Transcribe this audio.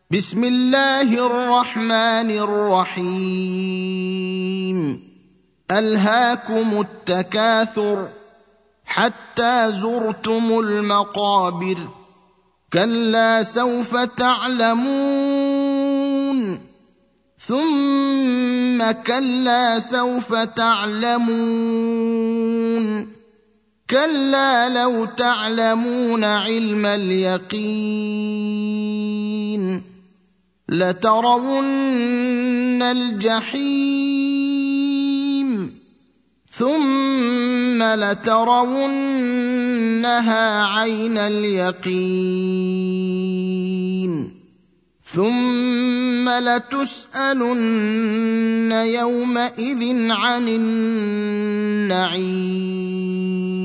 بسم الله الرحمن الرحيم ألهاكم التكاثر حتى زرتم المقابر كلا سوف تعلمون ثم كلا سوف تعلمون كلا لو تعلمون علم اليقين لترون الجحيم ثم لترونها عين اليقين ثم لتسألن يومئذ عن النعيم